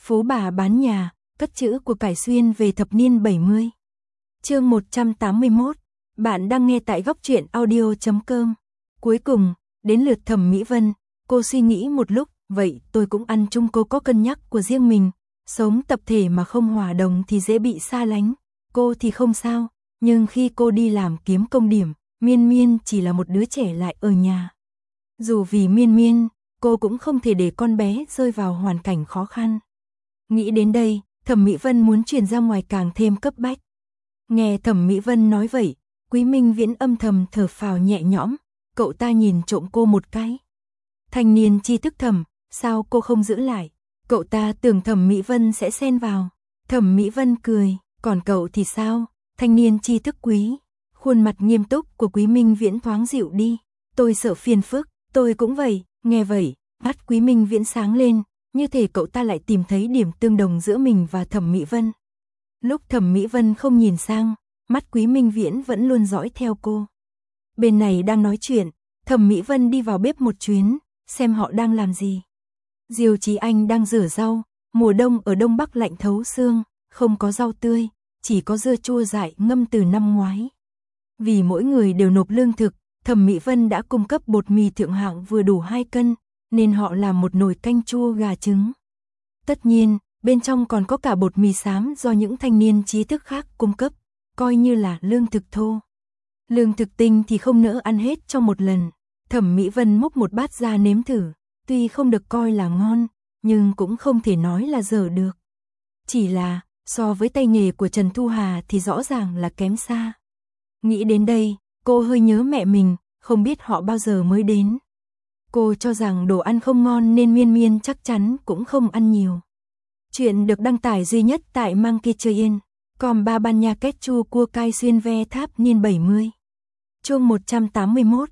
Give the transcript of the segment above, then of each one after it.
Phú bà bán nhà, cất trữ của cải xuyên về thập niên 70. Chương 181. Bạn đang nghe tại góc truyện audio.com. Cuối cùng, đến lượt Thẩm Mỹ Vân, cô suy nghĩ một lúc, vậy tôi cũng ăn chung, cô có cân nhắc của riêng mình, sống tập thể mà không hòa đồng thì dễ bị xa lánh, cô thì không sao, nhưng khi cô đi làm kiếm công điểm, Miên Miên chỉ là một đứa trẻ lại ở nhà. Dù vì Miên Miên, cô cũng không thể để con bé rơi vào hoàn cảnh khó khăn. Nghĩ đến đây, Thẩm Mỹ Vân muốn chuyển ra ngoài càng thêm cấp bách. Nghe Thẩm Mỹ Vân nói vậy, Quý Minh Viễn âm thầm thở phào nhẹ nhõm, cậu ta nhìn trộm cô một cái. Thanh niên tri thức Thẩm, sao cô không giữ lại? Cậu ta tưởng Thẩm Mỹ Vân sẽ xen vào. Thẩm Mỹ Vân cười, còn cậu thì sao? Thanh niên tri thức Quý. Khuôn mặt nghiêm túc của Quý Minh Viễn thoáng dịu đi. Tôi sợ phiền phức, tôi cũng vậy. Nghe vậy, mắt Quý Minh Viễn sáng lên, như thể cậu ta lại tìm thấy điểm tương đồng giữa mình và Thẩm Mỹ Vân. Lúc Thẩm Mỹ Vân không nhìn sang, mắt Quý Minh Viễn vẫn luôn dõi theo cô. Bên này đang nói chuyện, Thẩm Mỹ Vân đi vào bếp một chuyến, xem họ đang làm gì. Diêu Chí Anh đang rửa rau, mùa đông ở Đông Bắc lạnh thấu xương, không có rau tươi, chỉ có dưa chua dại ngâm từ năm ngoái. Vì mỗi người đều nộp lương thực, Thẩm Mỹ Vân đã cung cấp bột mì thượng hạng vừa đủ 2 cân, nên họ làm một nồi canh chua gà trứng. Tất nhiên, bên trong còn có cả bột mì xám do những thanh niên trí thức khác cung cấp, coi như là lương thực thô. Lương thực tinh thì không nỡ ăn hết trong một lần. Thẩm Mỹ Vân múc một bát ra nếm thử, tuy không được coi là ngon, nhưng cũng không thể nói là dở được. Chỉ là, so với tay nghề của Trần Thu Hà thì rõ ràng là kém xa. Nghĩ đến đây, cô hơi nhớ mẹ mình, không biết họ bao giờ mới đến. Cô cho rằng đồ ăn không ngon nên Miên Miên chắc chắn cũng không ăn nhiều. Chuyện được đăng tải duy nhất tại Monkey Train, còn ba ban nha kết chua cua cay xuyên ve tháp niên 70. Chương 181,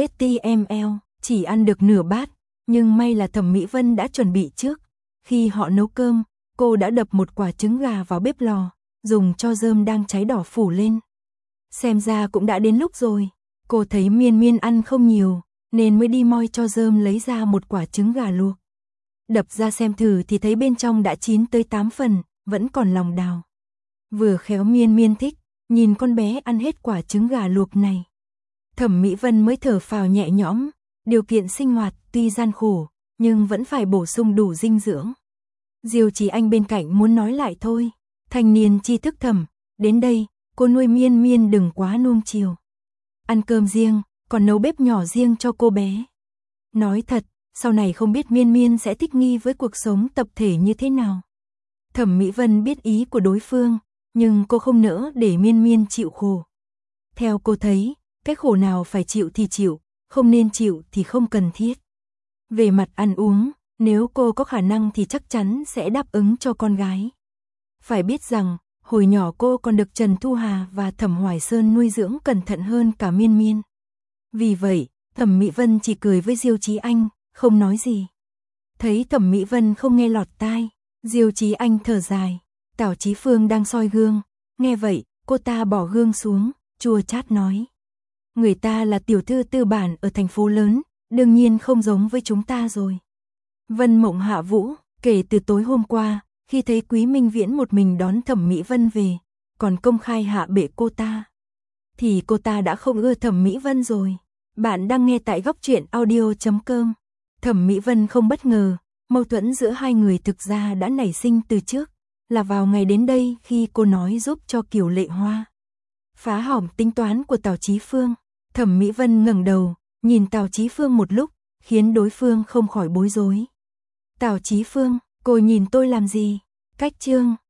HTML, chỉ ăn được nửa bát, nhưng may là Thẩm Mỹ Vân đã chuẩn bị trước. Khi họ nấu cơm, cô đã đập một quả trứng gà vào bếp lò, dùng cho rơm đang cháy đỏ phủ lên. Xem ra cũng đã đến lúc rồi, cô thấy Miên Miên ăn không nhiều, nên mới đi moi cho rơm lấy ra một quả trứng gà luộc. Đập ra xem thử thì thấy bên trong đã chín tới 8 phần, vẫn còn lòng đào. Vừa khéo Miên Miên thích, nhìn con bé ăn hết quả trứng gà luộc này. Thẩm Mỹ Vân mới thở phào nhẹ nhõm, điều kiện sinh hoạt tuy gian khổ, nhưng vẫn phải bổ sung đủ dinh dưỡng. Diêu Chí Anh bên cạnh muốn nói lại thôi, thanh niên tri thức Thẩm, đến đây, cô nuôi Miên Miên đừng quá nuông chiều. Ăn cơm riêng, còn nấu bếp nhỏ riêng cho cô bé. Nói thật, sau này không biết Miên Miên sẽ thích nghi với cuộc sống tập thể như thế nào. Thẩm Mỹ Vân biết ý của đối phương, nhưng cô không nỡ để Miên Miên chịu khổ. Theo cô thấy, cái khổ nào phải chịu thì chịu, không nên chịu thì không cần thiết. Về mặt ăn uống, nếu cô có khả năng thì chắc chắn sẽ đáp ứng cho con gái. Phải biết rằng, hồi nhỏ cô còn được Trần Thu Hà và Thẩm Hoài Sơn nuôi dưỡng cẩn thận hơn cả Miên Miên. Vì vậy, Thẩm Mỹ Vân chỉ cười với Diêu Chí Anh, không nói gì. Thấy Thẩm Mỹ Vân không nghe lọt tai, Diêu Chí Anh thở dài. Tào Chí Phương đang soi gương, nghe vậy, cô ta bỏ gương xuống, chua chát nói. Người ta là tiểu thư tư bản ở thành phố lớn, đương nhiên không giống với chúng ta rồi. Vân Mộng hạ vũ, kể từ tối hôm qua, khi thấy Quý Minh Viễn một mình đón Thẩm Mỹ Vân về, còn công khai hạ bệ cô ta, thì cô ta đã không ưa Thẩm Mỹ Vân rồi. Bạn đang nghe tại góc truyện audio.com. Thẩm Mỹ Vân không bất ngờ, mâu thuẫn giữa hai người thực ra đã nảy sinh từ trước, là vào ngày đến đây khi cô nói giúp cho Kiều Lệ Hoa phá hỏng tính toán của Tào Chí Phương. Thẩm Mỹ Vân ngẩng đầu, nhìn Tào Chí Phương một lúc, khiến đối phương không khỏi bối rối. Tào Chí Phương, cô nhìn tôi làm gì? Cách chương